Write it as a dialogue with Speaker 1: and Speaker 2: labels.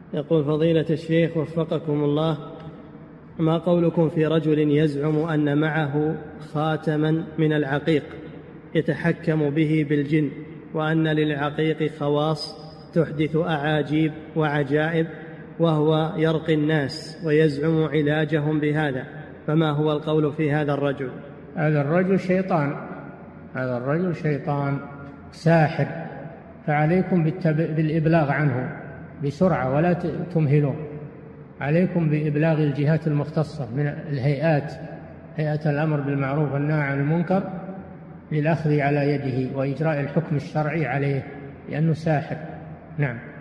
Speaker 1: يقول فضيلة الشيخ وفقكم الله، ما قولكم في رجل يزعم أن معه خاتما من العقيق يتحكم به بالجن، وأن للعقيق خواص تحدث أعاجيب وعجائب، وهو يرقي الناس ويزعم علاجهم بهذا، فما هو القول في هذا الرجل؟
Speaker 2: هذا الرجل شيطان، هذا الرجل شيطان ساحر، فعليكم بالإبلاغ عنه بسرعة ولا تمهلون، عليكم بإبلاغ الجهات المختصة من الهيئات، هيئة الأمر بالمعروف والنهي عن المنكر، للأخذ على يده وإجراء الحكم الشرعي عليه، لأنه ساحر. نعم.